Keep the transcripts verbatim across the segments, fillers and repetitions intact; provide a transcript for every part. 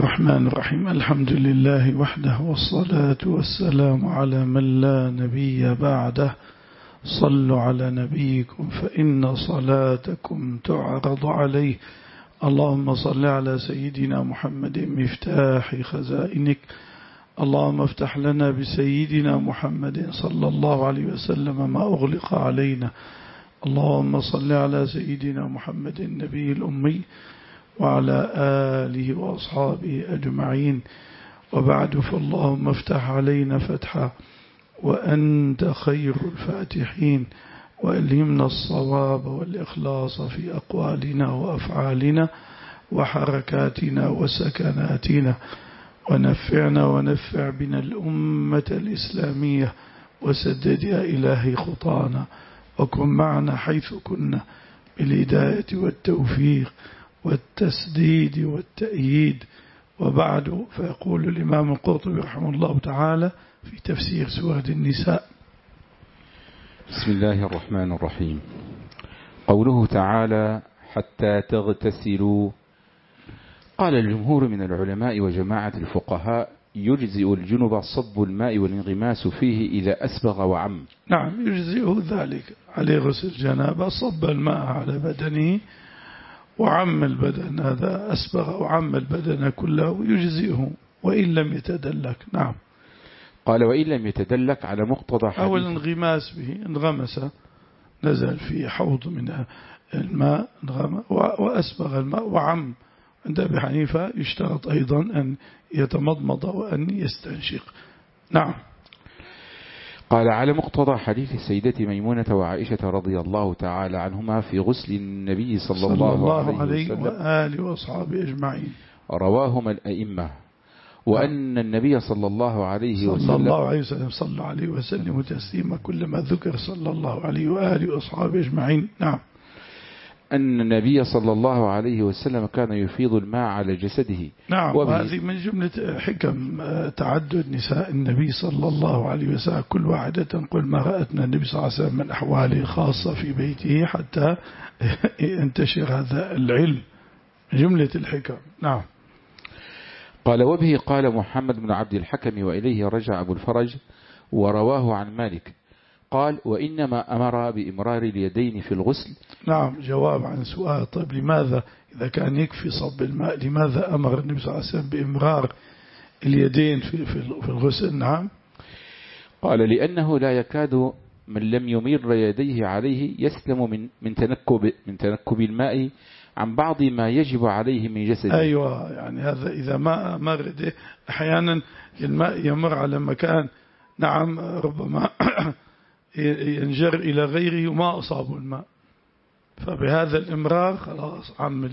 الرحمن الرحيم. الحمد لله وحده، والصلاة والسلام على من لا نبي بعده. صلوا على نبيكم فإن صلاتكم تعرض عليه. اللهم صل على سيدنا محمد مفتاح خزائنك. اللهم افتح لنا بسيدنا محمد صلى الله عليه وسلم ما أغلق علينا. اللهم صل على سيدنا محمد النبي الأمي وعلى آله وأصحابه أجمعين، وبعد، فاللهم افتح علينا فتحا وأنت خير الفاتحين، وألهمنا الصواب والإخلاص في أقوالنا وأفعالنا وحركاتنا وسكناتنا، ونفعنا ونفع بنا الأمة الإسلامية، وسدد يا إلهي خطانا، وكن معنا حيث كنا بالهداية والتوفيق والتسديد والتأييد. وبعد، فيقول الإمام القرطبي رحمه الله تعالى في تفسير سورة النساء: بسم الله الرحمن الرحيم. قوله تعالى: حتى تغتسلوا. قال الجمهور من العلماء وجماعة الفقهاء: يجزئ الجنب صب الماء والانغماس فيه إذا أسبغ وعم. نعم، يجزئه ذلك، عليه غسل جنابة، صب الماء على بدنه وعم البدن، هذا أسبغ وعم البدن كله، يجزئه وإن لم يتدلك. نعم. قال: وإن لم يتدلك على مقتضى حديث، أو الانغماس به، انغمس، نزل في حوض من الماء وأسبغ الماء وعم. عند أبي حنيفة يشترط أيضا أن يتمضمض وأن يستنشق. نعم. قال: على مقتضى حديث السيدة ميمونة وعائشة رضي الله تعالى عنهما في غسل النبي صلى, صلى الله, الله عليه وسلم وآله وأصحابه أجمعين، رواهما الأئمة، وأن النبي صلى الله عليه وسلم صلى الله عليه وسلم صلى عليه وسلم تسليما كلما ذكر صلى الله عليه وآله وأصحابه أجمعين. نعم. أن النبي صلى الله عليه وسلم كان يفيض الماء على جسده. نعم، وهذه من جملة حكم تعدد نساء النبي صلى الله عليه وسلم، كل واحدة تنقل ما رأتنا النبي صلى الله عليه وسلم من أحواله الخاصة في بيته حتى ينتشر هذا العلم، جملة الحكم. نعم. قال: وبه قال محمد بن عبد الحكم، وإليه رجع أبو الفرج، ورواه عن مالك قال: وإنما أمر بإمرار اليدين في الغسل. نعم، جواب عن سؤال. طيب، لماذا إذا كان يكفي صب الماء لماذا أمر النبي صلى الله عليه وسلم بإمرار اليدين في في الغسل؟ نعم. قال: لأنه لا يكاد من لم يمر يديه عليه يسلم من من تنكب من تنكب الماء عن بعض ما يجب عليه من جسده. أيوة، يعني هذا إذا ما مر يديه، أحيانا الماء يمر على مكان، نعم، ربما ينجر إلى غيره وما أصاب الماء، فبهذا الإمرار خلاص عم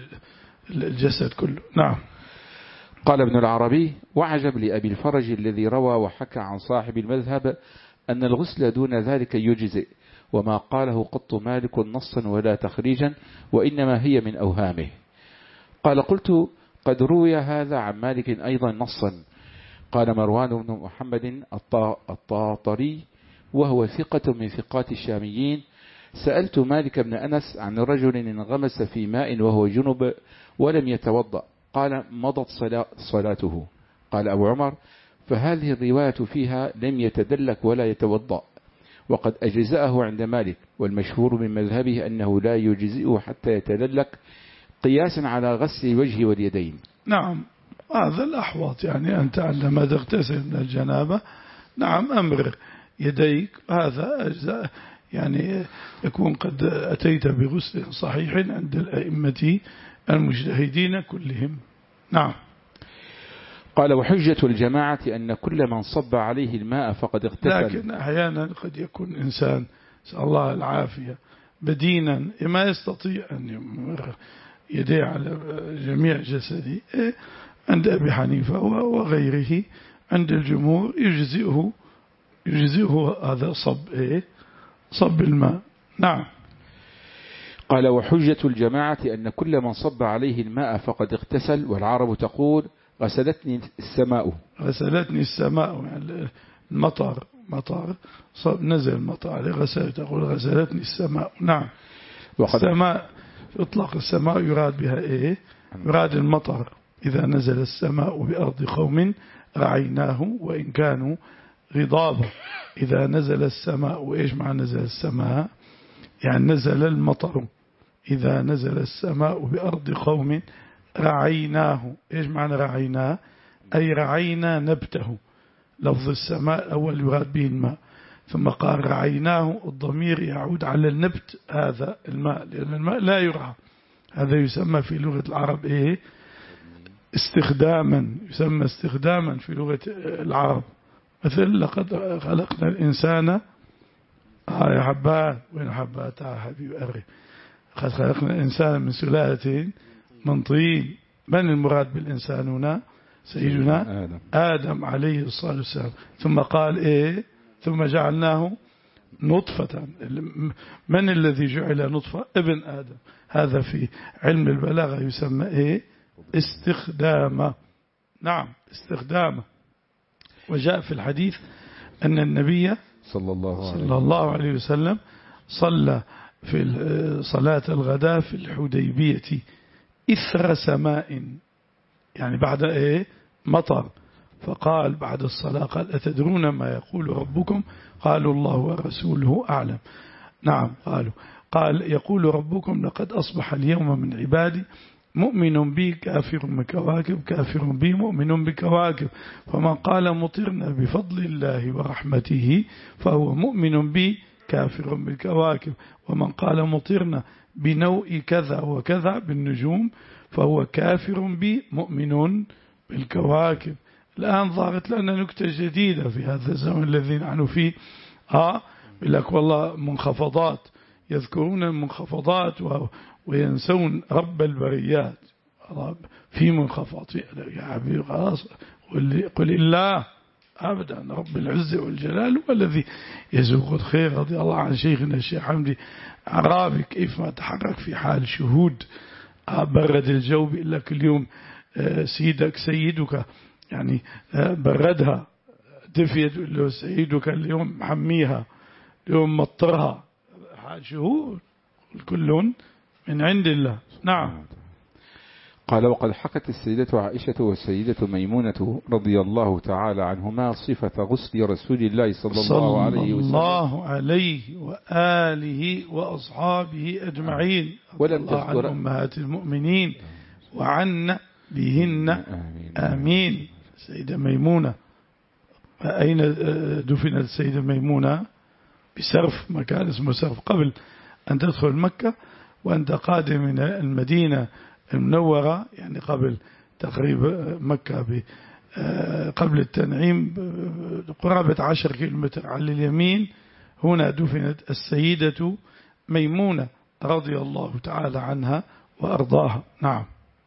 الجسد كله. نعم. قال ابن العربي: وعجب لأبي الفرج الذي روى وحكى عن صاحب المذهب أن الغسل دون ذلك يجزئ، وما قاله قط مالك نصا ولا تخريجا، وإنما هي من أوهامه. قال: قلت: قد روي هذا عن مالك أيضا نصا. قال مروان بن محمد الطاطري، وهو ثقة من ثقات الشاميين: سألت مالك بن أنس عن رجل انغمس في ماء وهو جنب ولم يتوضأ، قال: مضت صلاته. قال أبو عمر: فهذه الرواية فيها لم يتدلك ولا يتوضأ، وقد أجزأه عند مالك، والمشهور من مذهبه أنه لا يجزئه حتى يتدلك، قياسا على غسل الوجه واليدين. نعم، هذا الأحوط، يعني أن تعلم ما تغتسل من الجنابة. نعم، أمر يديك، هذا أجزاء، يعني يكون قد أتيت بغسل صحيح عند الأئمة المجتهدين كلهم. نعم. قال: وحجة الجماعة أن كل من صب عليه الماء فقد اغتسل. لكن أحيانا قد يكون إنسان، نسأل الله العافية، بدينا ما يستطيع أن يمر يديه على جميع جسده. عند أبي حنيفة وغيره، عند الجمهور يجزئه يجزئه هذا صب إيه؟ صب الماء. نعم. قال: وحجة الجماعة أن كل من صب عليه الماء فقد اغتسل، والعرب تقول: غسلتني السماء. غسلتني السماء، يعني المطر، مطر صب نزل مطر عليه، غسل، تقول غسلتني السماء. نعم. السماء يطلق السماء يراد بها إيه؟ يراد المطر. إذا نزل السماء بأرض قوم رعيناه وإن كانوا غضابا. إذا نزل السماء، وإيش معنى نزل السماء؟ يعني نزل المطر. إذا نزل السماء بأرض قوم رعيناه. إيش معنى رعيناه؟ أي رعينا نبته. لفظ السماء أول يراد به الماء، ثم قال رعيناه، الضمير يعود على النبت هذا الماء، لأن الماء لا يرعى. هذا يسمى في لغة العرب إيه؟ استخداما، يسمى استخداما في لغة العرب. مثل لقد خلقنا الإنسان، آه يا حبات، وين حبات يا حبيب أري، قد خلقنا الإنسان من سلالة من طين. من المراد بالإنسان هنا؟ سيدنا آدم, آدم عليه الصلاة والسلام. ثم قال إيه؟ ثم جعلناه نطفة. من الذي جعل نطفة؟ ابن آدم. هذا في علم البلاغة يسمى إيه؟ استخدامه. نعم استخدامه. وجاء في الحديث أن النبي صلى الله عليه, صلى الله عليه وسلم صلى في صلاة الغداء في الحديبية إثر سماء، يعني بعد إيه؟ مطر. فقال بعد الصلاة، قال أتدرون ما يقول ربكم؟ قالوا الله ورسوله أعلم. نعم قالوا. قال يقول ربكم لقد أصبح اليوم من عبادي مؤمن بي كافر بكواكب، كافر بي مؤمن بكواكب. فمن قال مطرنا بفضل الله ورحمته فهو مؤمن بي كافر بالكواكب، ومن قال مطرنا بنوء كذا وكذا بالنجوم فهو كافر بي مؤمن بالكواكب. الآن ظهرت لنا نكتة جديدة في هذا الزمن الذي نحن فيه. آه لك والله منخفضات، يذكرون المنخفضات وينسون رب البريات. في منخفض يا حبيبي خلاص، قل الله أبدا. رب العزة والجلال هو الذي يزوق الخير. رضي الله عن شيخنا الشيخ حمدي عرابي كيف ما تحرك في حال شهود. برد الجو، بيقول لك اليوم سيدك سيدك، يعني بردها دفيت له سيدك اليوم محميها، اليوم مطرها. شهود كل من عند الله. نعم. قال وقد حكت السيدة عائشة والسيدة ميمونة رضي الله تعالى عنهما صفة غسل رسول الله صلى الله عليه وسلم صلى الله عليه وآله وأصحابه أجمعين، ولم تذكر عن أمهات المؤمنين وعنا بهن آمين, آمين. السيدة ميمونة، أين دفنت السيدة ميمونة؟ بسرف، مكان اسمه سرف، قبل أن تدخل مكة وأنت قادم من المدينة المنورة، يعني قبل تقريبا مكة قبل التنعيم قرابة عشر كيلومتر على اليمين. هنا دفنت السيدة ميمونة رضي الله تعالى عنها وأرضاها. نعم.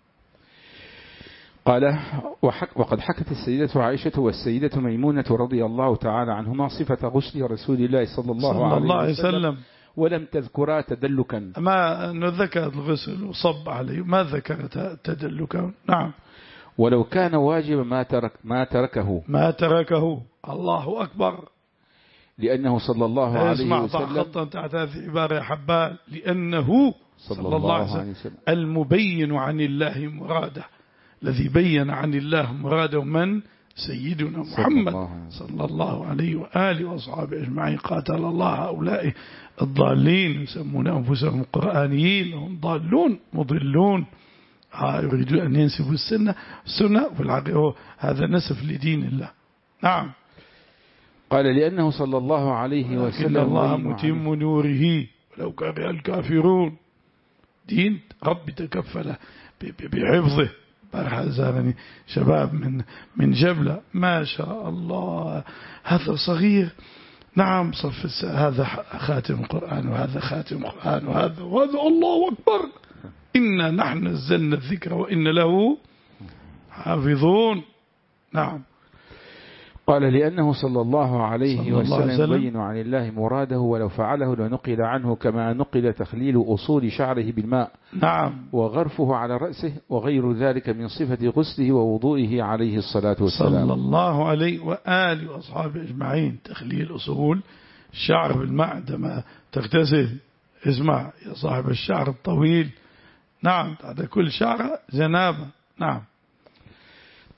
قال وحك وقد حكت السيدة عائشة والسيدة ميمونة رضي الله تعالى عنهما صفة غسل رسول الله صلى الله, صلى الله عليه وسلم, وسلم ولم تذكرا تدلكا. ما ذكرت الغسل وصب عليه، ما ذكرت تدلكا. نعم. ولو كان واجبا ما ترك ما تركه ما تركه الله أكبر، لأنه صلى الله عليه وسلم. اسمع خطا تحت هذه العبارة يا حبال، لأنه صلى, صلى الله عليه وسلم, وسلم المبين عن الله مراده، الذي بين عن الله مراده من؟ سيدنا محمد صلى الله عليه وآله وأصحابه أجمعين. قاتل الله هؤلاء الضالين يسمون أنفسهم قرآنيين وهم ضالون مضلون، يريدون أن ينسبوا السنة السنة والعقيدة، هذا نسف لدين الله. نعم. قال لأنه صلى الله عليه وسلم إن الله متم نوره ولو كره الكافرون. دين رب تكفل بحفظه. بارح زارني شباب من من جبلة ما شاء الله، هذا صغير نعم صف الساعة، هذا خاتم قرآن وهذا خاتم قرآن وهذا وهذا الله أكبر، إنا نحن نزلنا الذكر وإن له حافظون. نعم. قال لأنه صلى الله عليه وسلم بين عن الله مراده، ولو فعله لنقل عنه كما نقل تخليل أصول شعره بالماء نعم وغرفه على رأسه وغير ذلك من صفة غسله ووضوئه عليه الصلاة والسلام صلى الله عليه وآله وأصحابه أجمعين. تخليل أصول الشعر بالماء عندما تغتسل. اسمع يا صاحب الشعر الطويل، نعم، بعد كل شعر جنابة. نعم.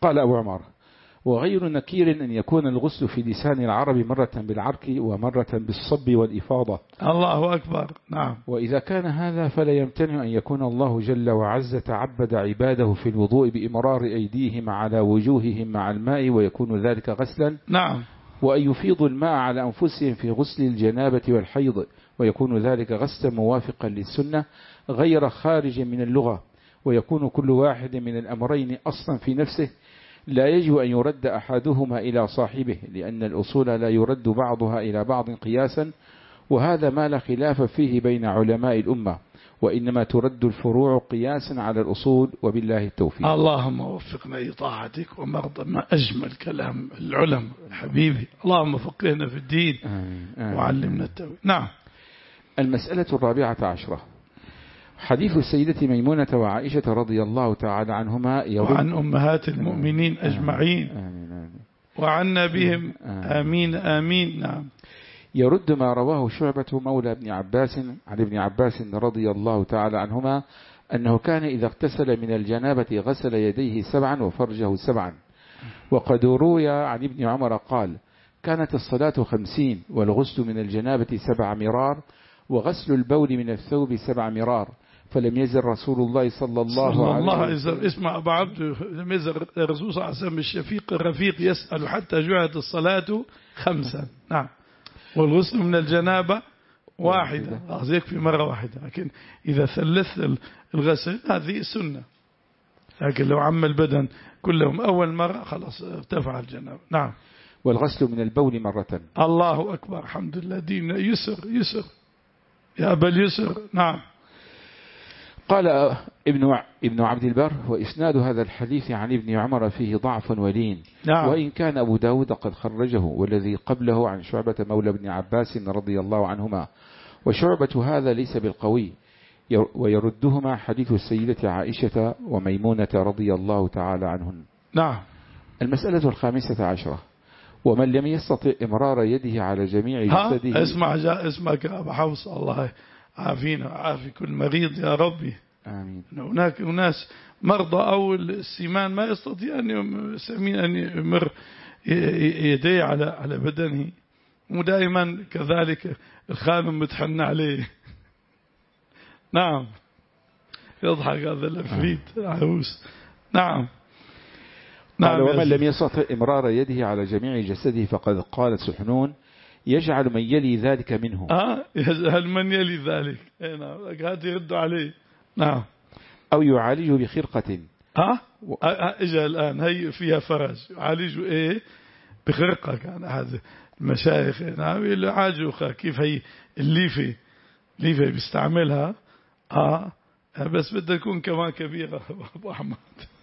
قال أبو عمر: وغير نكير أن يكون الغسل في لسان العرب مرة بالعرك ومرة بالصب والإفاضة. الله أكبر. نعم. وإذا كان هذا فلا يمتنع أن يكون الله جل وعز تعبد عباده في الوضوء بإمرار أيديهم على وجوههم مع الماء ويكون ذلك غسلا. نعم. وأن يفيضوا الماء على أنفسهم في غسل الجنابة والحيض ويكون ذلك غسلا موافقا للسنة غير خارج من اللغة، ويكون كل واحد من الأمرين أصلا في نفسه، لا يجب أن يرد أحدهما إلى صاحبه، لأن الأصول لا يرد بعضها إلى بعض قياسا، وهذا ما لا خلاف فيه بين علماء الأمة، وإنما ترد الفروع قياسا على الأصول، وبالله التوفيق. اللهم وفقنا لطاعتك ومرضى ما أجمل كلام العلماء حبيبي. اللهم فقهنا في الدين آمين. آمين. وعلمنا التوحيد. نعم. المسألة الرابعة عشرة حديث السيدة ميمونة وعائشة رضي الله تعالى عنهما وعن أمهات المؤمنين أجمعين آمين. آمين. وعنا بهم آمين آمين. نعم. يرد ما رواه شعبة مولى ابن عباس عن ابن عباس رضي الله تعالى عنهما أنه كان إذا اغتسل من الجنابة غسل يديه سبعا وفرجه سبعا. وقد روي عن ابن عمر قال: كانت الصلاة خمسين والغسل من الجنابة سبع مرار وغسل البول من الثوب سبع مرار، فلم يزل رسول الله صلى الله عليه وسلم. اسمع أبا عبد، لم يزل الرسول صلى الله عليه وسلم الشفيق الرفيق يسأل حتى جعلت الصلاة خمسا. نعم. والغسل من الجنابة واحدة، يكفي مرة واحدة، لكن إذا ثلث الغسل هذه سنة، لكن لو عم البدن كلهم أول مرة خلاص ارتفع الجنابة. نعم. والغسل من البول مرة. الله أكبر. الحمد لله، دين يسر يسر يا أبا اليسر. نعم. قال ابن ابن عبد البر: وإسناد هذا الحديث عن ابن عمر فيه ضعف ولين. نعم. وإن كان أبو داود قد خرجه، والذي قبله عن شعبة مولى ابن عباس رضي الله عنهما، وشعبة هذا ليس بالقوي، ويردهما حديث السيدة عائشة وميمونة رضي الله تعالى عنهن. نعم. المسألة الخامسة عشرة ومن لم يستطع إمرار يده على جميع جسده. اسمع جاء اسمك يا أبا حفص، الله عافينا عافي كل مريض يا ربي. آمين. هناك ناس مرضى أو السيمان ما يستطيع أن يمر يديه على على بدنه، ودائما كذلك الخادم متحن عليه. نعم. يضحك هذا الأفريد العروس. نعم. نعم. ومن لم يستطع إمرار يده على جميع جسده فقد قالت سحنون: يجعل من يلي ذلك منه. آه يجعل من يلي ذلك. نعم. هذا يرد عليه. نعم. أو يعالجه بخرقة. آه إجا الآن هي فيها فرج، يعالجه إيه بخرقة. كان هذا المشايخ نعم يعالجوا كيف هي الليفة الليفة بيستعملها. آه بس بدها تكون كمان كبيرة أبو أحمد.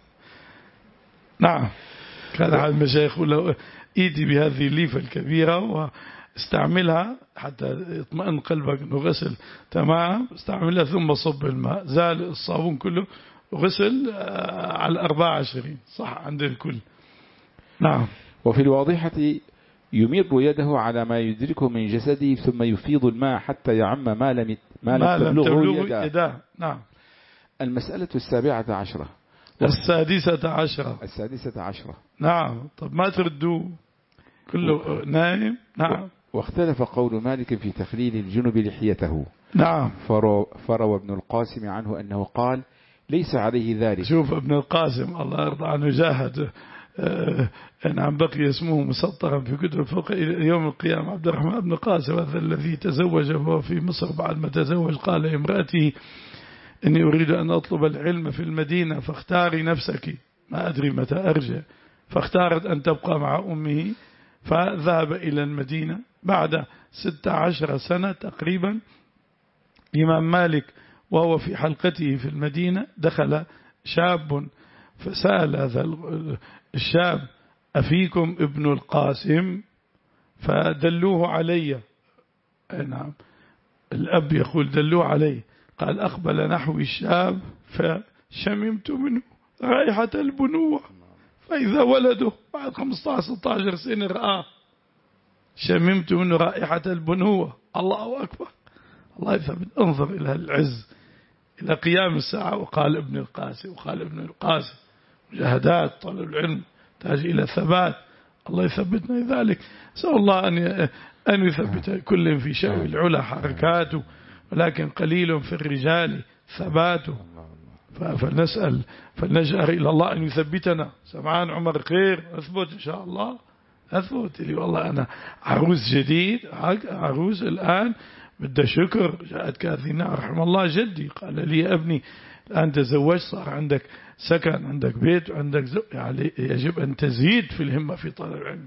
نعم. كان أحد المشايخ له إيدي بهذه الليفة الكبيرة واستعملها حتى يطمئن قلبك أنه غسل تمام، استعملها ثم صب الماء، زال الصابون كله وغسل على أربعة وعشرين صح عند الكل. نعم. وفي الواضحة يمر يده على ما يدركه من جسده ثم يفيض الماء حتى يعم ما لم ما لم تبلغه يداه. نعم. المسألة السابعة عشرة السادسة عشرة السادسة عشرة نعم. طب ما تردوا كله نايم. نعم. واختلف قول مالك في تخليل الجنب لحيته. نعم. فروى ابن القاسم عنه أنه قال: ليس عليه ذلك. شوف ابن القاسم الله يرضى عنه جاهد آه نعم بقي اسمه مسطرا في كتب الفقه إلى يوم القيامة. عبد الرحمن بن القاسم هذا الذي تزوج وهو في مصر، بعد ما تزوج قال لامرأته: إني أريد أن أطلب العلم في المدينة فاختاري نفسك، ما أدري متى أرجع، فاختارت أن تبقى مع أمه، فذهب إلى المدينة. بعد ستة عشر سنة تقريبا الإمام مالك وهو في حلقته في المدينة دخل شاب فسأل هذا الشاب: أفيكم ابن القاسم؟ فدلوه علي. نعم. الأب يقول دلوه علي. قال: أقبل نحو الشاب فشممت منه رائحة البنوة، فإذا ولده بعد خمسة عشر ستة عشر سنة رآه، شممت منه رائحة البنوة. الله أكبر. الله يثبت. انظر إلى العز إلى قيام الساعة. وقال ابن القاسم وقال ابن القاسم مجاهدات طلب العلم تحتاج إلى ثبات. الله يثبتنا لذلك. أسأل الله أن أن يثبت كل في شأن العلا حركاته، ولكن قليل في الرجال ثباته. فلنسأل فلنجأر إلى الله أن يثبتنا. سمعان عمر خير، أثبت إن شاء الله، أثبت لي والله أنا عروس جديد، عروس الآن بدأ شكر. جاءت كاثينا رحمه الله جدي قال لي يا ابني الآن تزوجت، صار عندك سكن، عندك بيت، وعندك زوج، يعني يجب أن تزيد في الهمة في طلب العلم.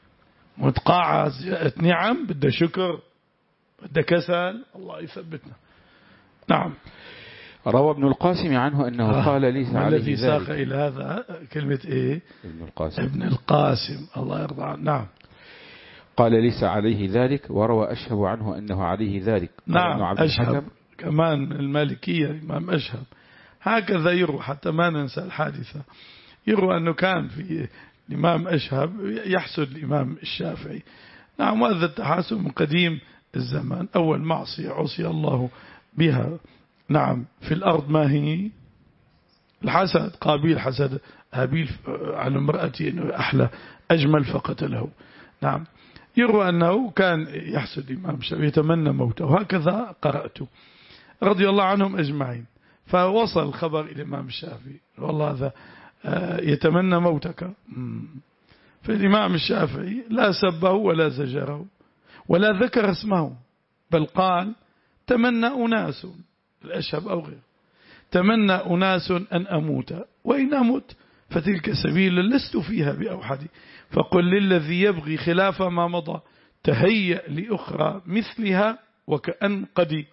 متقاعد جاءت نعم، بدأ شكر، بدأ كسل. الله يثبتنا. نعم. روى ابن القاسم عنه أنه آه قال ليس عليه الذي ساق إلى هذا كلمة إيه؟ ابن القاسم. ابن القاسم الله يرضى عنه. نعم. قال ليس عليه ذلك. وروى أشهب عنه أنه عليه ذلك. نعم. أشهب كمان المالكية الإمام أشهب هكذا يروى، حتى ما ننسى الحادثة. يروى أنه كان في الإمام أشهب يحسد الإمام الشافعي. نعم. وهذا التحاسد من قديم الزمان. أول معصية عصي الله بها نعم في الأرض ما هي؟ الحسد. قابيل حسد هابيل على امرأتي أنه أحلى أجمل فقتله. نعم. يروى أنه كان يحسد الإمام الشافعي يتمنى موته، وهكذا قرأته رضي الله عنهم أجمعين. فوصل الخبر إلى الإمام الشافعي والله هذا يتمنى موتك. فالإمام الشافعي لا سبه ولا زجره ولا ذكر اسمه، بل قال تمنى أناس، الأشهب أو غير، تمنى أناس أن أموت، وإن أموت فتلك سبيل لست فيها بأوحد، فقل للذي يبغي خلاف ما مضى تهيأ لأخرى مثلها وكأن قدي.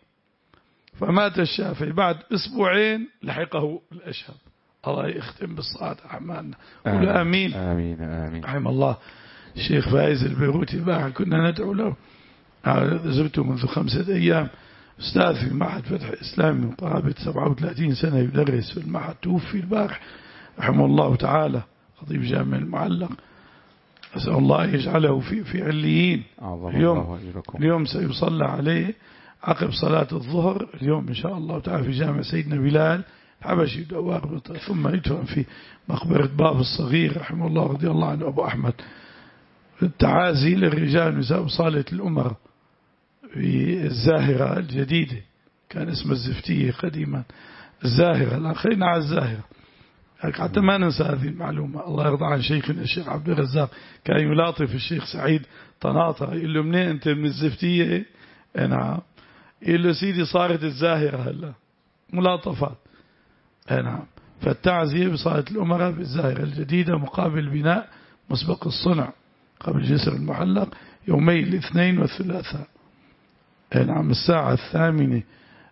فمات الشافعي بعد أسبوعين لحقه الأشهب. الله يختم بالصلاة أعمالنا. قل آمين آمين آمين. رحم الله الشيخ فايز البيروتي البارح كنا ندعو له، زرته منذ خمسة أيام، أستاذ في معهد فتح الإسلام من قرابة سبعة وثلاثين سنة يدرس في المعهد، توفي البارح رحمه الله تعالى، خطيب جامع المعلق. أسأل الله يجعله في في عليين. اليوم اليوم سيصلى عليه عقب صلاة الظهر اليوم إن شاء الله تعالى في جامع سيدنا بلال حبشي دوار، ثم يدفن في مقبرة باب الصغير رحمه الله رضي الله عنه أبو أحمد. التعازي للرجال والنساء بصالة الأمراء في الزاهرة الجديدة، كان اسم الزفتية قديما الزاهرة، الآن خلينا على الزاهرة حتى ما ننسى هذه المعلومة. الله يرضى عن شيخنا الشيخ عبد الرزاق كان يلاطف الشيخ سعيد طناطة، يقول له منين أنت؟ من الزفتية. نعم. يقول له سيدي صارت الزاهرة هلا، ملاطفات. نعم. فالتعزية بصالة الأمراء بالزاهرة الجديدة مقابل بناء مسبق الصنع قبل جسر المحلق يومي الاثنين والثلاثاء. نعم. الساعة الثامنة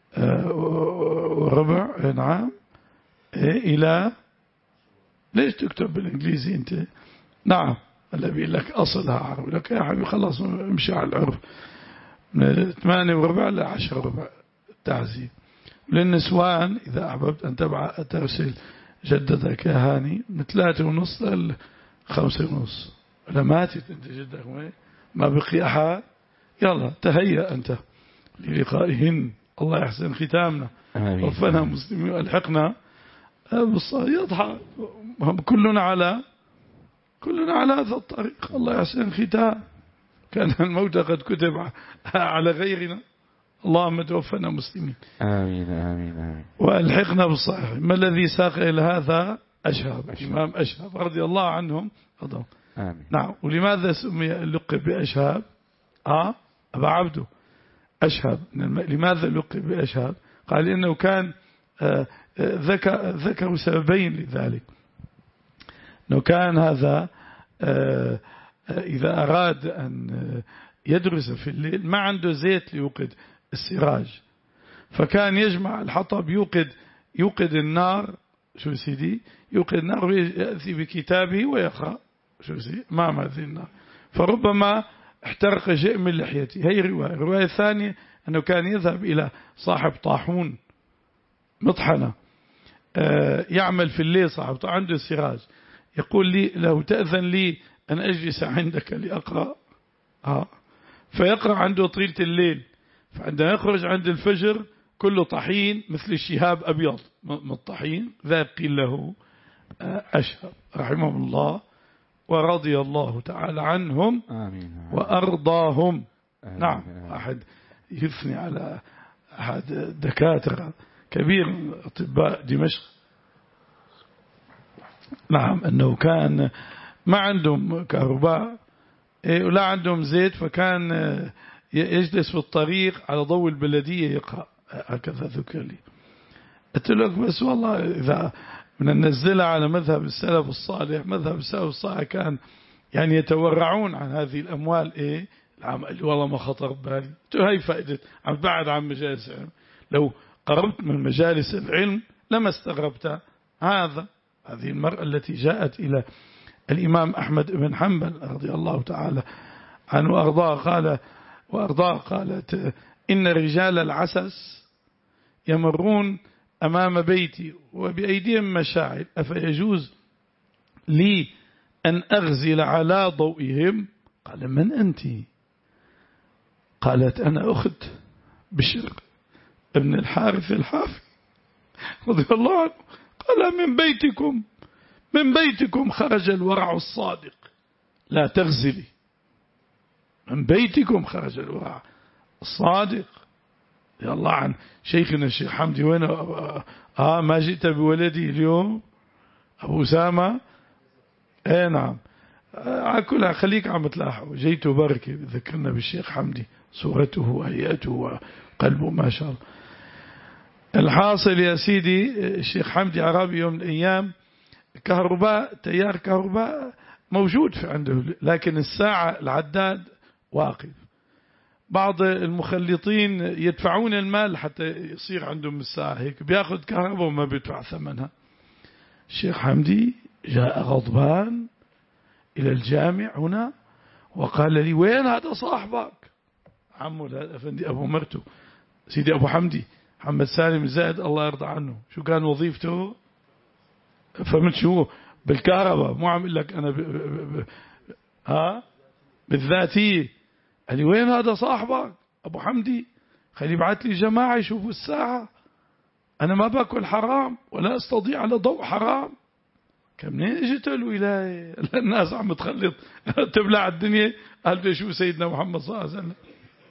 وربع. نعم. إلى ليش تكتب بالإنجليزي أنت؟ نعم. اللي بيقول لك أصلها عربي، لك يا حبيبي خلاص امشي على العرف. من ثمانية وربع لعشر وربع التعزية. للنسوان إذا أحببت أن تبع ترسل جدتك يا هاني من ثلاثة ونص لخمسة ونص. ولا ماتت أنت جدك وين؟ ما بقي أحد. يلا تهيأ أنت للقائهن. الله يحسن ختامنا. وفنا مسلمين والحقنا بالصلاة. يضحى كلنا على كلنا على هذا الطريق. الله يحسن ختام. كان الموت قد كتب على غيرنا. اللهم توفنا مسلمين. آمين آمين آمين. والحقنا بالصحيح. ما الذي ساق إلى هذا؟ أشهب. إمام أشهب رضي الله عنهم. آمين. نعم. ولماذا سمي لقب بأشهب؟ آه أبا عبده أشهب. لماذا لقب بأشهب؟ قال إنه كان آه ذكر ذكروا سببين لذلك. إنه كان هذا آه إذا أراد أن يدرس في الليل ما عنده زيت ليوقد السراج، فكان يجمع الحطب، يوقد يوقد النار. شو سيدي؟ يوقد النار ويأتي بكتابه ويقرأ. شو سيدي؟ ما هذه النار، فربما احترق شيء من لحيته. هي رواية. الرواية الثانية أنه كان يذهب إلى صاحب طاحون مطحنة يعمل في الليل، صاحب عنده سراج، يقول لي لو تأذن لي أن أجلس عندك لأقرأ. آه. فيقرأ عنده طيلة الليل، فعندما يخرج عند الفجر كله طحين مثل الشهاب أبيض من الطحين، ذا قيل له أشهب رحمهم الله ورضي الله تعالى عنهم آمين. وأرضاهم. آمين. نعم. آمين. أحد يثني على أحد دكاترة كبير أطباء دمشق، نعم، أنه كان ما عندهم كهرباء ولا عندهم زيت، فكان يجلس في الطريق على ضوء البلدية يقرأ، هكذا ذكر لي. قلت لك بس والله إذا بدنا ننزلها على مذهب السلف الصالح، مذهب السلف الصالح كان يعني يتورعون عن هذه الأموال إيه العمل، والله ما خطر ببالي. هاي فائدة عم بعد عن مجالس العلم، لو قربت من مجالس العلم لما استغربت هذا. هذه المرأة التي جاءت إلى الإمام أحمد بن حنبل رضي الله تعالى عنه وأرضاه قال وأرضاه قالت إن رجال العسس يمرون أمام بيتي وبأيديهم مشاعل، أفيجوز لي أن أغزل على ضوئهم؟ قال من أنت؟ قالت أنا أخت بشر ابن الحارث الحافي رضي الله عنه. قال من بيتكم من بيتكم خرج الورع الصادق، لا تغزلي. من بيتكم خرج الورع الصادق. يا الله عن شيخنا الشيخ حمدي، وين آه ما جئت بولدي اليوم أبو أسامة؟ ايه نعم. على كلها خليك عم تلاحظوا، جيت بركة ذكرنا بالشيخ حمدي، صورته وهيئته وقلبه ما شاء الله. الحاصل يا سيدي، الشيخ حمدي عربي يوم من الأيام كهرباء، تيار كهرباء موجود في عنده، لكن الساعة العداد واقف. بعض المخلطين يدفعون المال حتى يصير عندهم الساعة هيك، بياخذ كهرباء وما بيدفع ثمنها. الشيخ حمدي جاء غضبان إلى الجامع هنا وقال لي وين هذا صاحبك؟ عمو الأفندي أبو مرتو سيدي أبو حمدي محمد سالم الزاهد الله يرضى عنه، شو كان وظيفته؟ فهمت شو؟ بالكهرباء، مو عم لك أنا ب... ب... ب... ها بالذاتية. قال لي وين هذا صاحبك أبو حمدي؟ خلي يبعث لي جماعة يشوفوا الساعة، أنا ما باكل حرام ولا أستطيع على ضوء حرام. كم منين اجت الولاية؟ الناس عم تخلط تبلع الدنيا. قال شو سيدنا محمد صلى الله عليه وسلم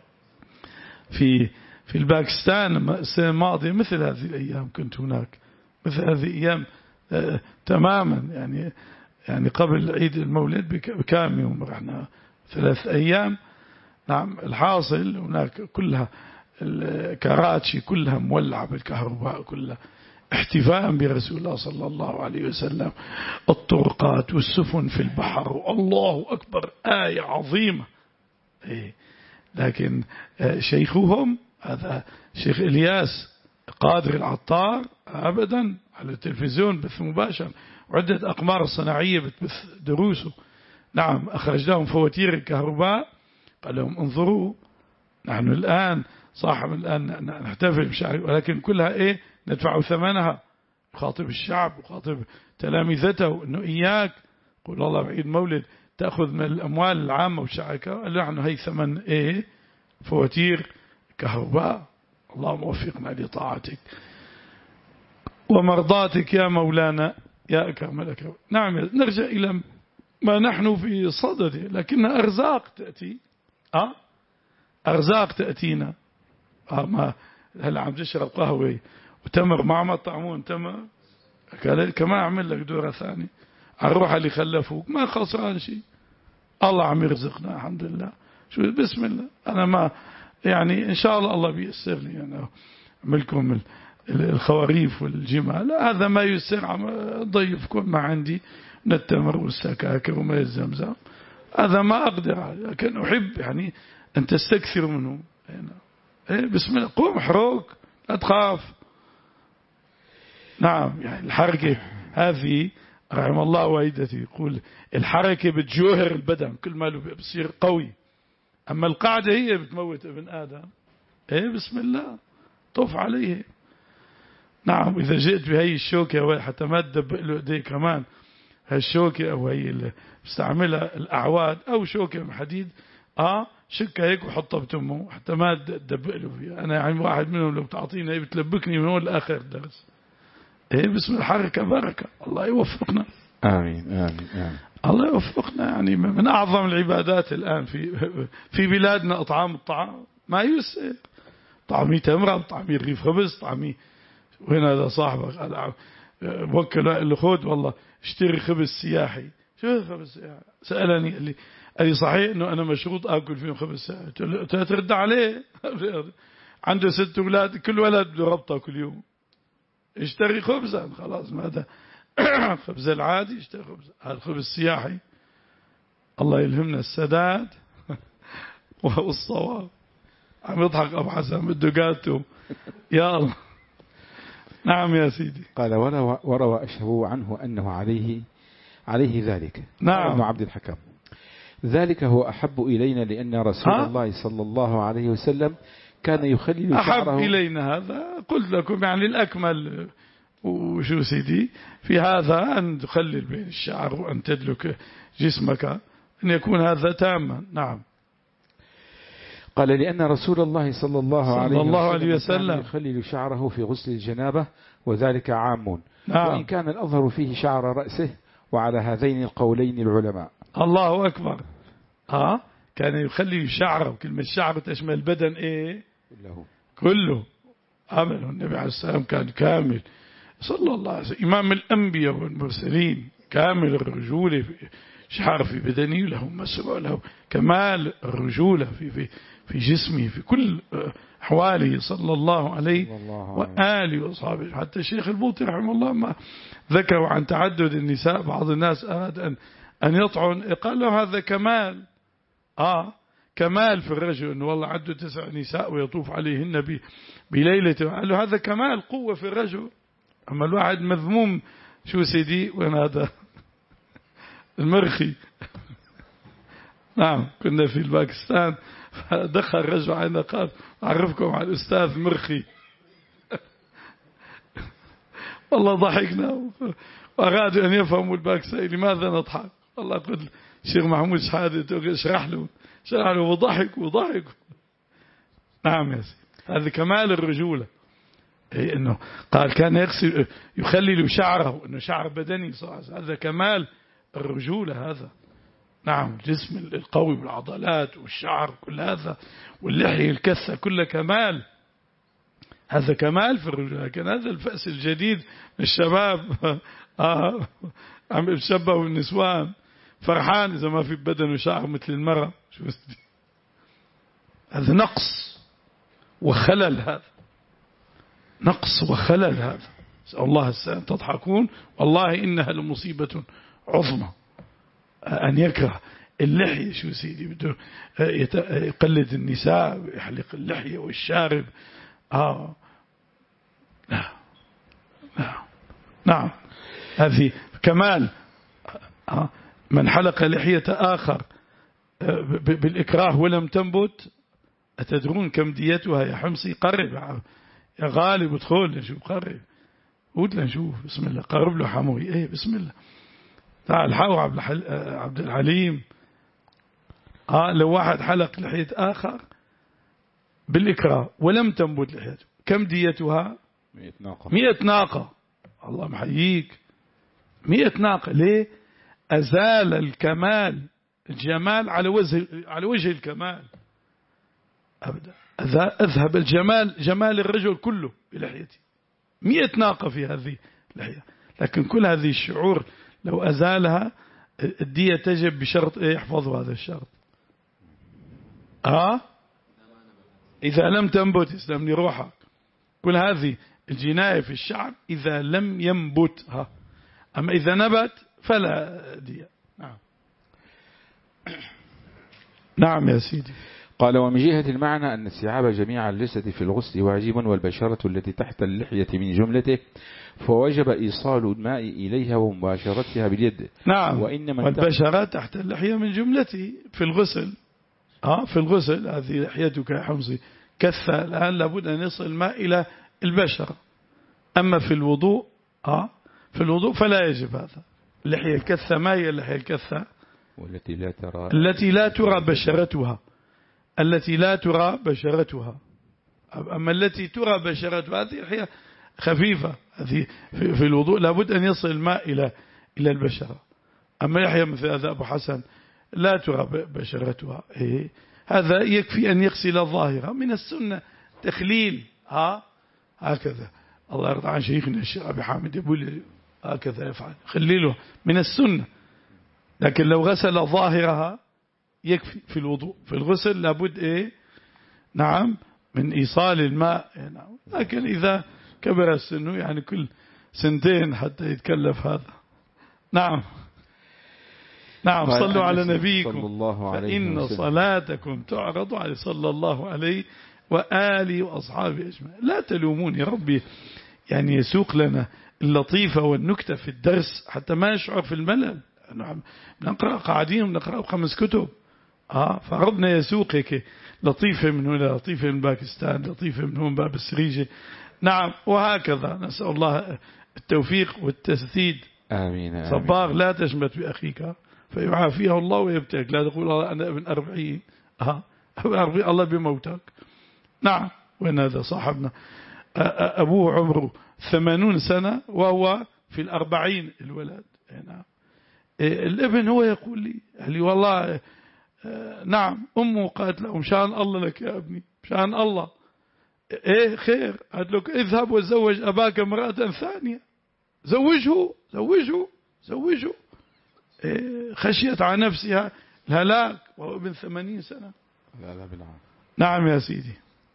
في في الباكستان السنة الماضية مثل هذه الأيام كنت هناك، مثل هذه الأيام آه تماما، يعني يعني قبل عيد المولد بكام يوم، رحنا ثلاث أيام. نعم. الحاصل هناك كلها الكراتشي كلها مولعة بالكهرباء، كلها احتفاء برسول الله صلى الله عليه وسلم. الطرقات والسفن في البحر، الله أكبر، آية عظيمة. إيه. لكن شيخهم هذا شيخ إلياس قادر العطار أبدا على التلفزيون بث مباشر، وعدة أقمار صناعية بتبث دروسه. نعم. أخرج لهم فواتير الكهرباء، قال لهم انظروا نحن الآن صاحب الآن نحتفل بشعر، ولكن كلها إيه ندفع ثمنها. يخاطب الشعب ويخاطب تلامذته إنه إياك قول الله بعيد مولد تأخذ من الأموال العامة والشعكة. قال له نحن هي ثمن إيه فواتير كهرباء. الله موفقنا لطاعتك ومرضاتك يا مولانا يا أكرم الأكرم. نعم. نرجع إلى ما نحن في صدده، لكنها أرزاق تأتي. أه أرزاق تأتينا. أه ما هلا عم تشرب قهوة وتمر مع ما طعمون تمر، قال كمان أعمل لك دورة ثانية على الروح اللي خلفوك، ما خسران شيء. الله عم يرزقنا الحمد لله. شو بسم الله. أنا ما يعني إن شاء الله الله بيسر لي أنا أعملكم الخواريف والجمال، هذا ما يسر عم ضيفكم ما عندي من التمر والسكاكر وما الزمزم، هذا ما أقدر عليه، لكن أحب يعني أن تستكثر منه. إيه بسم الله. قوم احرق لا تخاف. نعم. يعني الحركة هذه رحم الله والدتي يقول الحركة بتجوهر البدن، كل ما له بصير قوي، أما القاعدة هي بتموت ابن آدم. إيه بسم الله طف عليه. نعم. إذا جئت بهي الشوكة حتى ما تدبق له ايديه كمان، هالشوكة أو هي اللي بستعملها الأعواد أو شوكة من حديد، آه شكها هيك وحطها بتمه حتى ما تدبق له فيها. أنا يعني واحد منهم لو تعطيني بتلبكني من هون لآخر الدرس. إيه باسم الحركة بركة. الله يوفقنا. آمين آمين آمين. الله يوفقنا. يعني من أعظم العبادات الآن في في بلادنا إطعام الطعام ما يسأل. طعمي تمرة، طعمي رغيف خبز، طعمي وين هذا صاحبك قال وكل اللي خود والله اشتري خبز سياحي. شو خبز سياحي؟ سألني قال لي قال لي صحيح إنه أنا مشروط آكل فيهم خبز سياحي. ترد عليه عنده ست أولاد كل ولد بده ربطة كل يوم. اشتري خبزا خلاص ماذا خبز العادي اشتري خبز. هذا الخبز السياحي. الله يلهمنا السداد والصواب. عم يضحك أبو حسن بالدقاتهم. يا الله. نعم يا سيدي. قال وروى, وروى أشهبه عنه أنه عليه عليه ذلك. نعم. ابن عبد الحكم ذلك هو أحب إلينا لأن رسول ها؟ الله صلى الله عليه وسلم كان يخلل شعره. أحب إلينا هذا قلت لكم يعني الأكمل. وشو سيدي في هذا أن تخلل بين الشعر وأن تدلك جسمك أن يكون هذا تاما. نعم. قال لأن رسول الله صلى الله عليه, صلى الله عليه وسلم كان يخلل شعره في غسل الجنابة وذلك عام. نعم. وإن كان الأظهر فيه شعر رأسه وعلى هذين القولين العلماء. الله أكبر. ها كان يخلل شعره. كلمة شعر تشمل البدن إيه كله كله. عمله النبي عليه السلام كان كامل صلى الله عليه وسلم إمام الأنبياء والمرسلين كامل الرجولة في شعر في بدنه له مسرع له كمال الرجولة في في في جسمه في كل أحواله صلى الله عليه وآله وأصحابه. حتى الشيخ البوطي رحمه الله ما ذكروا عن تعدد النساء بعض الناس أراد أن أن يطعن قال له هذا كمال. آه كمال في الرجل أنه والله عنده تسع نساء ويطوف عليهن بليلة. قال له هذا كمال قوة في الرجل. أما الواحد مذموم شو سيدي وين هذا المرخي. نعم كنا في الباكستان فدخل رجل علينا قال أعرفكم على الأستاذ مرخي. والله ضحكنا وأرادوا أن يفهموا الباكستاني لماذا نضحك. والله قلت الشيخ محمود شحادة اشرح له شرح له وضحك وضحك. نعم يا سيدي هذا كمال الرجولة. إيه إنه قال كان يغسل يخلل شعره إنه شعر بدني صح. هذا كمال الرجولة هذا. نعم الجسم القوي بالعضلات والشعر كل هذا واللحية الكثة كل كمال. هذا كمال في الرجولة. لكن هذا الفأس الجديد الشباب آه عم يتشبهوا بالنسوان فرحان إذا ما في بدن وشعر مثل المرأة. شو هذا نقص وخلل. هذا نقص وخلل. هذا سأل الله السلام. تضحكون والله إنها لمصيبة عظمى أن يكره اللحية. شو سيدي بده يقلد النساء ويحلق اللحية والشارب. آه نعم نعم نعم هذه كمال. آه من حلق لحية آخر بالإكراه ولم تنبت أتدرون كم ديتها يا حمصي؟ قرب يا غالب ادخل نشوف قرب قلت له نشوف بسم الله قرب له حموي. ايه بسم الله تعال حاو عبد الحليم. آه لو واحد حلق لحية آخر بالإكراه ولم تنبت لحيته كم ديتها؟ مئة ناقة. مئة ناقة. الله محييك. مئة ناقة. ليه؟ أزال الكمال الجمال على وجه على وجه الكمال أبدا. أذهب الجمال جمال الرجل كله بلحيته. مئة ناقة في هذه اللحية. لكن كل هذه الشعور لو أزالها الدية تجب بشرط إيه يحفظوا هذا الشرط. آه إذا لم تنبت اسلمني روحك. كل هذه الجناية في الشعر إذا لم ينبت. ها أما إذا نبت فلا دية. نعم نعم يا سيدي. قال ومن جهة المعنى أن استيعاب جميع اللسة في الغسل واجب والبشرة التي تحت اللحية من جملته فوجب إيصال الماء إليها ومباشرتها باليد. نعم والبشرة تحت اللحية من جملته في الغسل. آه في الغسل هذه لحيتك يا حمصي كثة الآن لابد أن يصل الماء إلى البشرة. أما في الوضوء آه في الوضوء فلا يجب هذا. اللحية الكثة ما هي اللحية الكثة؟ والتي لا ترى التي لا ترى بشرتها. التي لا ترى بشرتها. أما التي ترى بشرتها هذه هي خفيفة هذه في, في الوضوء لابد أن يصل الماء إلى إلى البشرة. أما يحيى مثل هذا أبو حسن لا ترى بشرتها، إيه هذا يكفي أن يغسل الظاهرة. من السنة تخليل، ها هكذا. الله يرضى عن شيخنا الشيخ أبي حامد يقول هكذا يفعل، خليله من السنة. لكن لو غسل ظاهرها يكفي في الوضوء. في الغسل لابد إيه نعم من إيصال الماء، نعم. لكن إذا كبر السن يعني كل سنتين حتى يتكلف هذا. نعم نعم. صلوا على نبيكم فإن صلاتكم تعرض عليه صلى الله عليه وآله وأصحابه أجمعين. لا تلومون يا ربي، يعني يسوق لنا اللطيفة والنكتة في الدرس حتى ما يشعر في الملل. نعم نقرأ قاعدين ونقرأ خمس كتب، آه فربنا يسوق هيك لطيفة من هنا، لطيفة من باكستان، لطيفة من هون باب السريجة. نعم وهكذا. نسأل الله التوفيق والتسديد. آمين, آمين. صباغ لا تشمت بأخيك فيعافيه الله ويبتك. لا تقول أنا ابن أربعين، آه الله بموتك. نعم. وإن هذا صاحبنا أبوه عمره ثمانون سنة وهو في الأربعين الولد. نعم. الابن هو يقول لي لي والله نعم أمه قالت له مشان الله لك يا ابني مشان الله. ايه خير. قالت لك اذهب وزوج أباك امرأة ثانية. زوجه زوجه زوجه. إيه خشيت على نفسها الهلاك وهو ابن ثمانين سنة. لا لا بالعافية. نعم يا سيدي.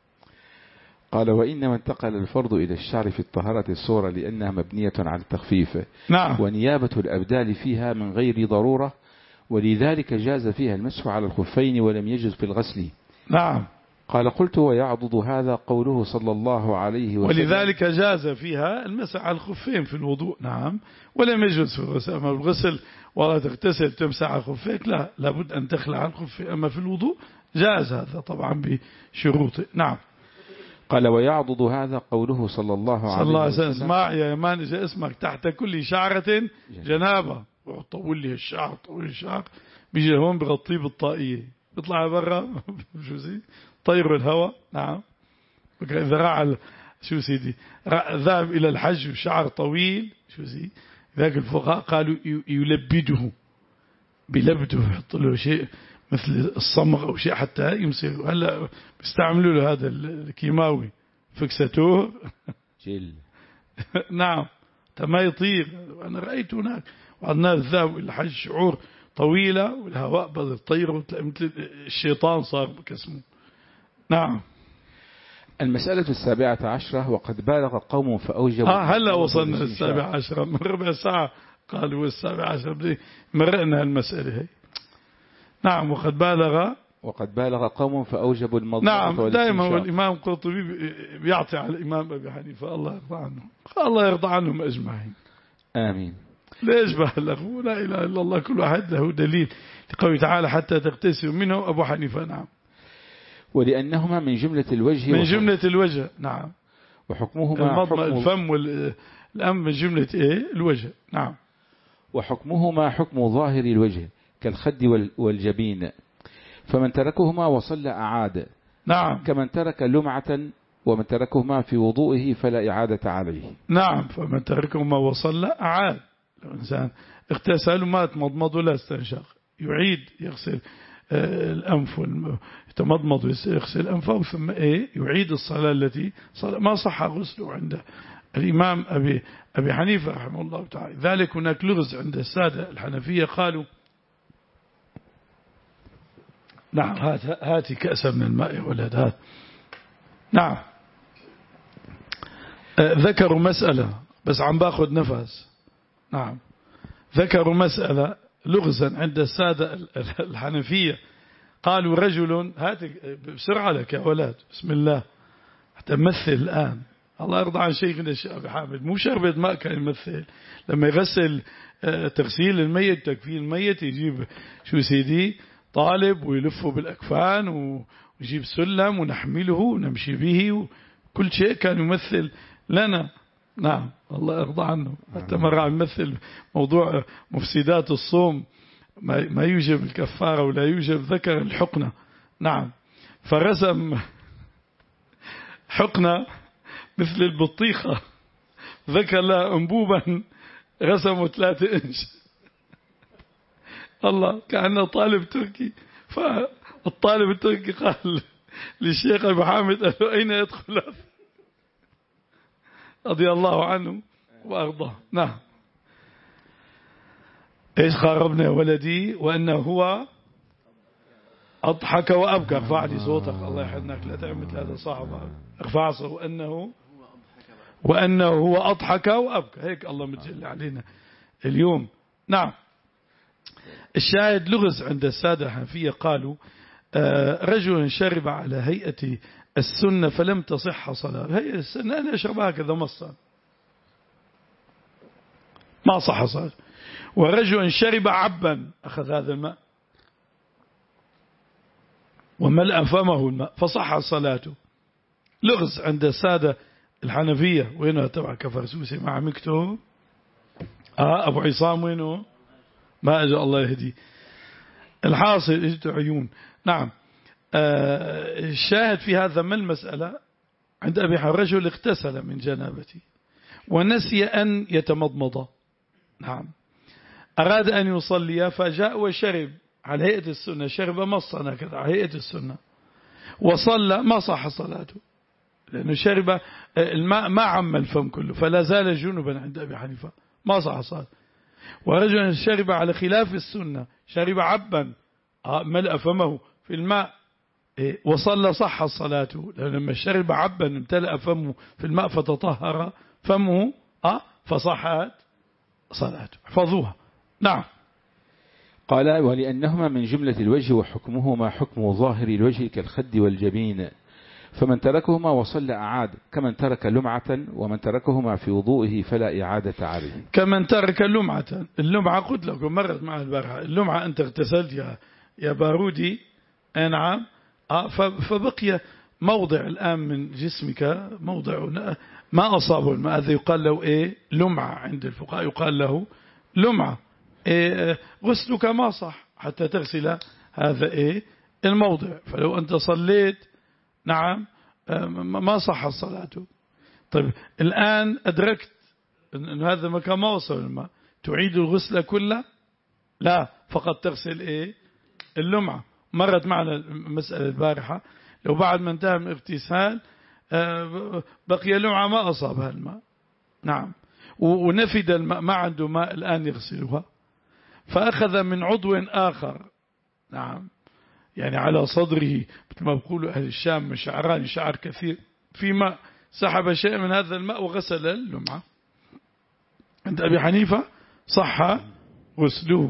قال وإنما انتقل الفرض إلى الشعر في الطهارة الصورة لأنها مبنية على التخفيف. نعم. ونيابة الأبدال فيها من غير ضرورة، ولذلك جاز فيها المسح على الخفين ولم يجز في الغسل. نعم. قال قلت ويعضد هذا قوله صلى الله عليه وسلم. ولذلك جاز فيها المسح على الخفين في الوضوء. نعم. ولم يجز في الغسل. أما الغسل ولا تغتسل تمسح على خفيك لا، لابد أن تخلع الخفين. أما في الوضوء جاز هذا طبعا بشروطه. نعم. قال ويعضد هذا قوله صلى الله عليه, الله وسلم. اسمع يا يمان إذا اسمك تحت كل شعرة جنابة. طول لي الشعر طول الشعر بيجي هون بغطيه بالطاقية بيطلع برا شو زي طير الهواء. نعم. إذا راح شو سيدي ذهب إلى الحج وشعر طويل شو زي ذاك الفقهاء قالوا يلبده بلبده يحط له شيء مثل الصمغ أو شيء حتى يمسك. هلا بيستعملوا له هذا الكيماوي فكساتور جل. نعم ما يطير. أنا رأيت هناك بعض الناس ذهبوا إلى الحج شعور طويلة والهواء بدأ يطير مثل الشيطان صار بكسمه. نعم. المسألة السابعة عشرة وقد بالغ قوم فأوجبوا. آه هلا وصلنا للسابعة عشرة من ربع ساعة قالوا السابعة عشرة مرقنا المسألة هي. نعم. وقد بالغ وقد بالغ قوم فأوجبوا المضمضة. نعم. دائما هو الإمام القرطبي بيعطي على الإمام أبي حنيفة الله يرضى عنه. الله يرضى عنهم أجمعين. آمين. لا يشبه له لا إله إلا الله. كل واحد له دليل لقوله تعالى حتى تغتسل منه أبو حنيفة. نعم. ولأنهما من جملة الوجه من جملة الوجه. نعم. وحكمهما حكم الفم والأم من جملة إيه الوجه. نعم. وحكمهما حكم ظاهر الوجه كالخد والجبين، فمن تركهما وصلى أعاد. نعم. كمن ترك لمعة ومن تركهما في وضوئه فلا إعادة عليه. نعم. فمن تركهما وصلى أعاد. لو إنسان اغتسل وما تمضمض ولا استنشق يعيد يغسل الأنف يتمضمض ويغسل أنفه ثم إيه يعيد الصلاة التي صلاة ما صح غسله عند الإمام أبي أبي حنيفة رحمه الله تعالى. ذلك هناك لغز عند السادة الحنفية قالوا نعم هات هاتي كأسا من الماء يا ولد هات. نعم. ذكروا مسألة بس عم باخذ نفس. نعم. ذكروا مسألة لغزا عند السادة الحنفية. قالوا رجل هات بسرعة لك يا ولد بسم الله حتى مثل الآن. الله يرضى عن شيخنا الشيخ أبي حامد مو شربة ماء كان يمثل لما يغسل تغسيل الميت تكفين الميت يجيب شو سيدي طالب ويلفه بالأكفان ويجيب سلم ونحمله ونمشي به وكل شيء كان يمثل لنا. نعم. الله يرضى عنه. حتى مرة عم يمثل موضوع مفسدات الصوم ما يوجب الكفارة ولا يوجب ذكر الحقنة. نعم. فرسم حقنة مثل البطيخة ذكر له أنبوبا رسموا ثلاثة إنش. الله كأنه طالب تركي. فالطالب التركي قال للشيخ أبو حامد قال له أين يدخل هذا؟ رضي الله عنه وأرضاه. نعم. إيش خربنا يا ولدي؟ وأنه هو أضحك وأبكى. ارفع لي صوتك الله يحفظك لا تعمل مثل هذا صاحبك. ارفع صوتك. وأنه وأنه هو أضحك وأبكى. هيك الله متجلى علينا اليوم. نعم. الشاهد لغز عند السادة الحنفية قالوا آه رجل شرب على هيئة السنة فلم تصح صلاة. هيئة السنة أنا أشرب هكذا مصا ما صح صلاة. ورجل شرب عبا أخذ هذا الماء وملأ فمه الماء فصح صلاته. لغز عند السادة الحنفية. وينه تبع كفرسوسي مع مكتوب آه أبو عصام وينه ما أجل الله يهدي. الحاصل اجت عيون. نعم. آه الشاهد في هذا ما المسألة عند أبي حنيفة رجل اغتسل من جنابته ونسي أن يتمضمض. نعم. أراد أن يصلي فجاء وشرب على هيئة السنة. شرب مصنا كذا على هيئة السنة وصلى ما صح صلاته لأنه شرب الماء ما عم الفم كله فلا زال جنبا عند أبي حنيفة ما صح صلاته. ورجل شرب على خلاف السنة شرب عبا ملأ فمه في الماء وصلى صح صلاته لما شرب عبا امتلأ فمه في الماء فتطهر فمه فصحت صلاته. احفظوها. نعم. قال ولأنهما من جملة الوجه وحكمهما حكم ظاهر الوجه كالخد والجبين فمن تركهما وصلى أعاد كمن ترك لمعة ومن تركهما في وضوئه فلا إعادة عليه. كمن ترك لمعة. اللمعة قلت لكم مرت مع البارحة. اللمعة أنت اغتسلت يا يا بارودي. نعم. فبقي موضع الآن من جسمك موضع ما أصابه الماء هذا يقال له إيه لمعة. عند الفقهاء يقال له لمعة. إيه غسلك ما صح حتى تغسل هذا إيه الموضع. فلو أنت صليت نعم ما صح صلاته. طيب الآن أدركت أن هذا مكان ما وصل الماء تعيد الغسل كله؟ لا فقط تغسل إيه اللمعة. مرت معنا المسألة البارحة لو بعد ما انتهى من اغتسال بقي لمعة ما أصابها الماء. نعم. ونفد الماء ما عنده ماء الآن يغسلها فأخذ من عضو آخر. نعم. يعني على صدره مثل ما بيقولوا أهل الشام مشعران شعر كثير في ماء سحب شيء من هذا الماء وغسل اللمعة. عند أبي حنيفة صح غسله.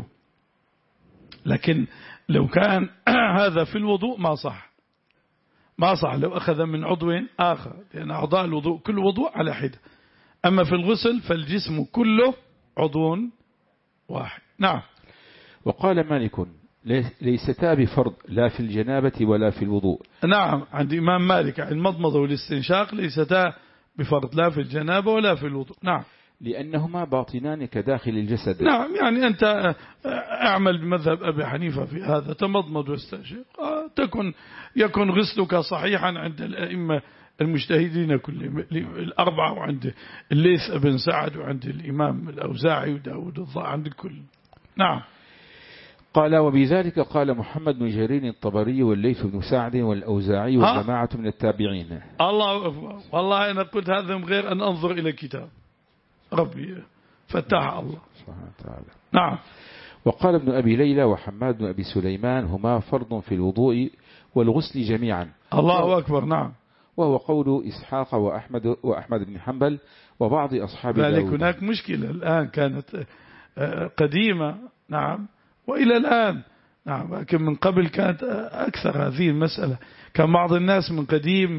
لكن لو كان هذا في الوضوء ما صح ما صح لو أخذ من عضو آخر لأن أعضاء الوضوء كل وضوء على حدة. أما في الغسل فالجسم كله عضو واحد. نعم. وقال مالك ليستا بفرض لا في الجنابة ولا في الوضوء. نعم. عند إمام مالك المضمضة والاستنشاق ليستا بفرض لا في الجنابة ولا في الوضوء. نعم. لأنهما باطنان كداخل الجسد. نعم. يعني أنت أعمل بمذهب أبي حنيفة في هذا تمضمض واستنشق تكن يكن غسلك صحيحا عند الأئمة المجتهدين كلهم الأربعة وعند الليث بن سعد وعند الإمام الأوزاعي وداود الضاء عند الكل. نعم. قال وبذلك قال محمد بن جرير الطبري والليث بن سعد والأوزاعي وجماعة من التابعين. الله أكبر. والله أنا قلت هذا من غير أن أنظر إلى كتاب ربي فتح الله سبحانه وتعالى. نعم. وقال ابن أبي ليلى وحماد بن أبي سليمان هما فرض في الوضوء والغسل جميعا. الله أكبر. نعم. وهو قول إسحاق وأحمد وأحمد بن حنبل وبعض أصحاب داود. ذلك هناك مشكلة الآن كانت قديمة. نعم. وإلى الآن. نعم. لكن من قبل كانت أكثر هذه المسألة. كان بعض الناس من قديم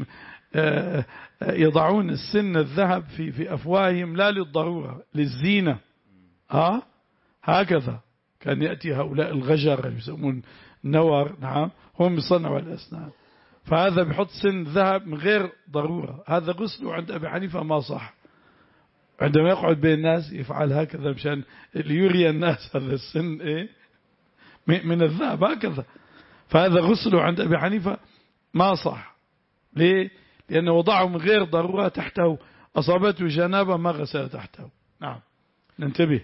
يضعون السن الذهب في في أفواههم لا للضرورة للزينة. ها هكذا كان يأتي هؤلاء الغجر يسمون نور. نعم. هم يصنعوا الأسنان فهذا بحط سن ذهب من غير ضرورة. هذا غسله عند أبي حنيفة ما صح. عندما يقعد بين الناس يفعل هكذا مشان ليري الناس هذا السن إيه من الذهب هكذا. فهذا غسله عند أبي حنيفة ما صح. ليه؟ لأنه وضعه من غير ضرورة تحته أصابته جنابة ما غسل تحته. نعم ننتبه.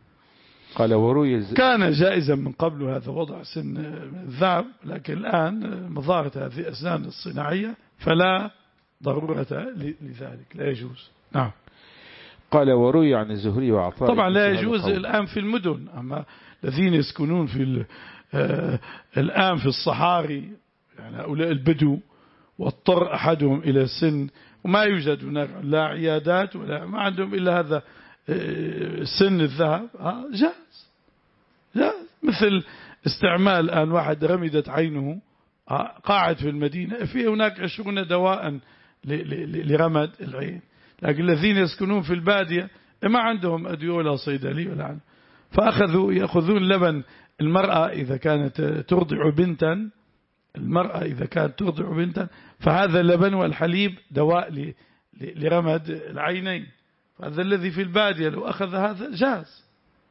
قال وروي الز... كان جائزا من قبل هذا وضع سن الذهب، لكن الآن مظاهرة هذه الأسنان الصناعية فلا ضرورة لذلك، لا يجوز. نعم. قال وروي عن الزهري وعطاء طبعا لا يجوز الآن في المدن، أما الذين يسكنون في آه الآن في الصحاري، يعني هؤلاء البدو واضطر أحدهم إلى السن وما يوجد هناك لا عيادات ولا ما عندهم إلا هذا آه سن الذهب، آه جاز جاز. مثل استعمال الآن واحد رمدت عينه آه قاعد في المدينة، في هناك عشرون دواء لرمد العين، لكن الذين يسكنون في البادية ما عندهم أدوية ولا صيدلي ولا عنه، فأخذوا يأخذون لبن المرأة إذا كانت ترضع بنتا، المرأة إذا كانت ترضع بنتا فهذا اللبن والحليب دواء لرمد العينين، فهذا الذي في البادية لو أخذ هذا جاز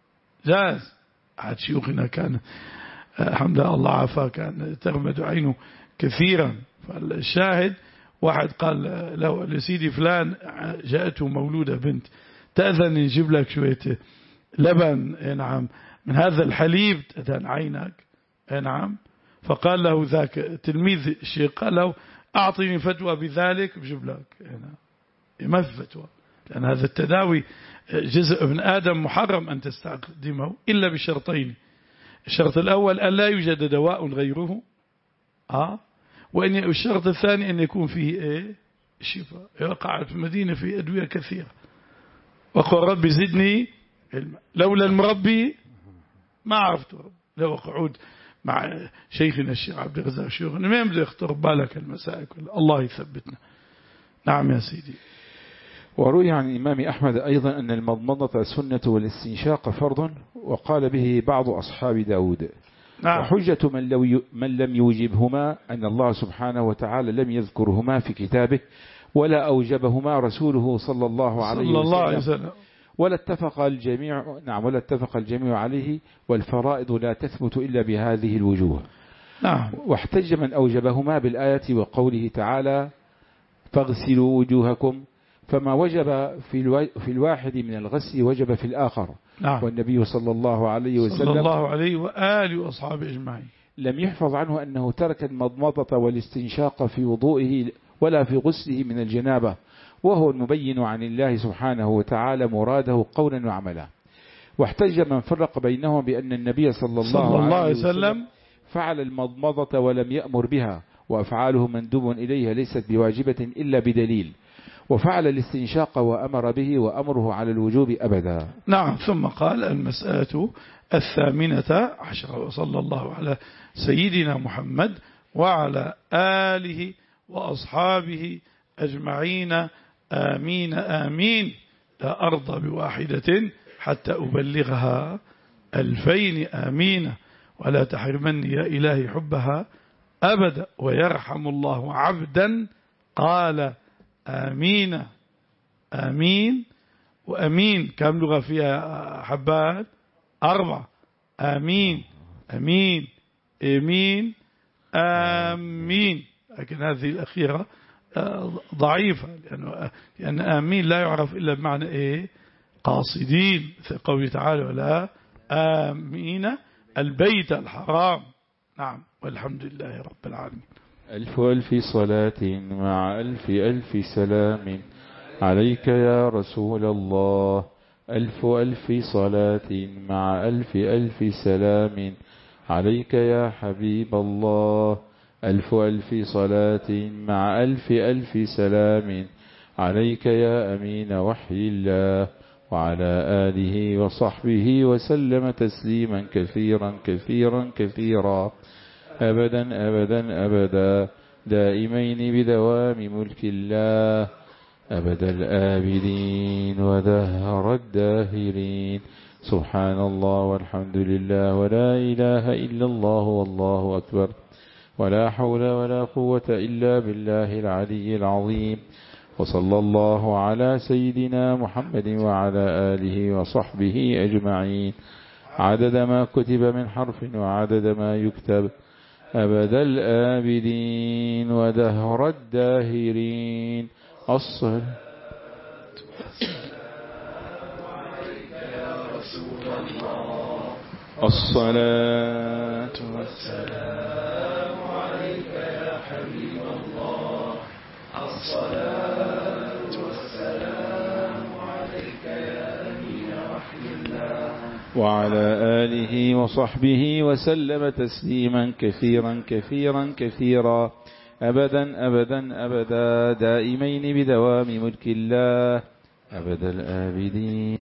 جاز. أحد شيوخنا كان الحمد لله الله عافاه كان ترمد عينه كثيرا، فالشاهد واحد قال له لسيدي فلان جاءته مولودة بنت تأذن نجيب لك شوية لبن نعم من هذا الحليب تأذن عينك نعم، فقال له ذاك تلميذ الشيخ قال له أعطيني فتوى بذلك بجيب لك نعم. ما في فتوى، لأن هذا التداوي جزء من آدم محرم أن تستخدمه إلا بشرطين. الشرط الأول أن لا يوجد دواء غيره آه وأن الشرط الثاني أن يكون فيه إيه الشفاء. يقع في المدينة في أدوية كثيرة، وقل ربي زدني علما، لولا المربي ما عرفت رب. لو قعود مع شيخنا الشيخ عبد الرزاق شيخنا ما يمدي يخطر بالك المسائل كلها، الله يثبتنا. نعم يا سيدي. وروي عن الإمام أحمد أيضا أن المضمضة سنة والاستنشاق فرض، وقال به بعض أصحاب داود. نعم. وحجة من, لو ي... من لم يوجبهما أن الله سبحانه وتعالى لم يذكرهما في كتابه، ولا أوجبهما رسوله صلى الله عليه صلى الله وسلم, عليه وسلم. ولا اتفق الجميع نعم ولا اتفق الجميع عليه، والفرائض لا تثبت إلا بهذه الوجوه. نعم. واحتج من أوجبهما بالآية وقوله تعالى فاغسلوا وجوهكم، فما وجب في, الو... في الواحد من الغسل وجب في الآخر. نعم. والنبي صلى الله عليه وسلم صلى الله عليه وآله وأصحابه أجمعين لم يحفظ عنه أنه ترك المضمضة والاستنشاق في وضوئه ولا في غسله من الجنابة، وهو المبين عن الله سبحانه وتعالى مراده قولا وعملا. واحتج من فرق بينهم بأن النبي صلى الله, صلى الله عليه وسلم فعل المضمضة ولم يأمر بها، وأفعاله مندوب إليها ليست بواجبة إلا بدليل، وفعل الاستنشاق وأمر به وأمره على الوجوب أبدا. نعم. ثم قال المسألة الثامنة عشرة، وصلى الله على سيدنا محمد وعلى آله وأصحابه أجمعين آمين آمين. لا أرضى بواحدة حتى أبلغها ألفين آمين، ولا تحرمني يا إلهي حبها أبدا. ويرحم الله عبدا قال آمين آمين. وأمين كم لغة فيها حبات؟ أربعة. آمين أمين أمين آمين، لكن هذه الأخيرة ضعيفة، لأنه لأن آمين لا يعرف إلا بمعنى إيه قاصدين، في قوله تعالى ولا آمين البيت الحرام. نعم. والحمد لله رب العالمين. ألف ألف صلاة مع ألف ألف سلام عليك يا رسول الله. ألف ألف صلاة مع ألف ألف سلام عليك يا حبيب الله. ألف ألف صلاة مع ألف ألف سلام عليك يا أمين وحي الله، وعلى آله وصحبه وسلم تسليما كثيرا كثيرا كثيرا أبدا أبدا أبدا، دائمين بدوام ملك الله، أبد الآبدين ودهر الداهرين. سبحان الله والحمد لله ولا إله إلا الله والله أكبر، ولا حول ولا قوة إلا بالله العلي العظيم. وصلى الله على سيدنا محمد وعلى آله وصحبه أجمعين، عدد ما كتب من حرف وعدد ما يكتب، أبد الآبدين ودهر الداهرين. الصلاة الصلاة والسلام عليك يا حبيب الله. الصلاة والسلام عليك يا أمين وحي الله. وعلى آله وصحبه وسلم تسليما كثيرا كثيرا كثيرا أبدا أبدا أبدا دائمين بدوام ملك الله أبد الآبدين.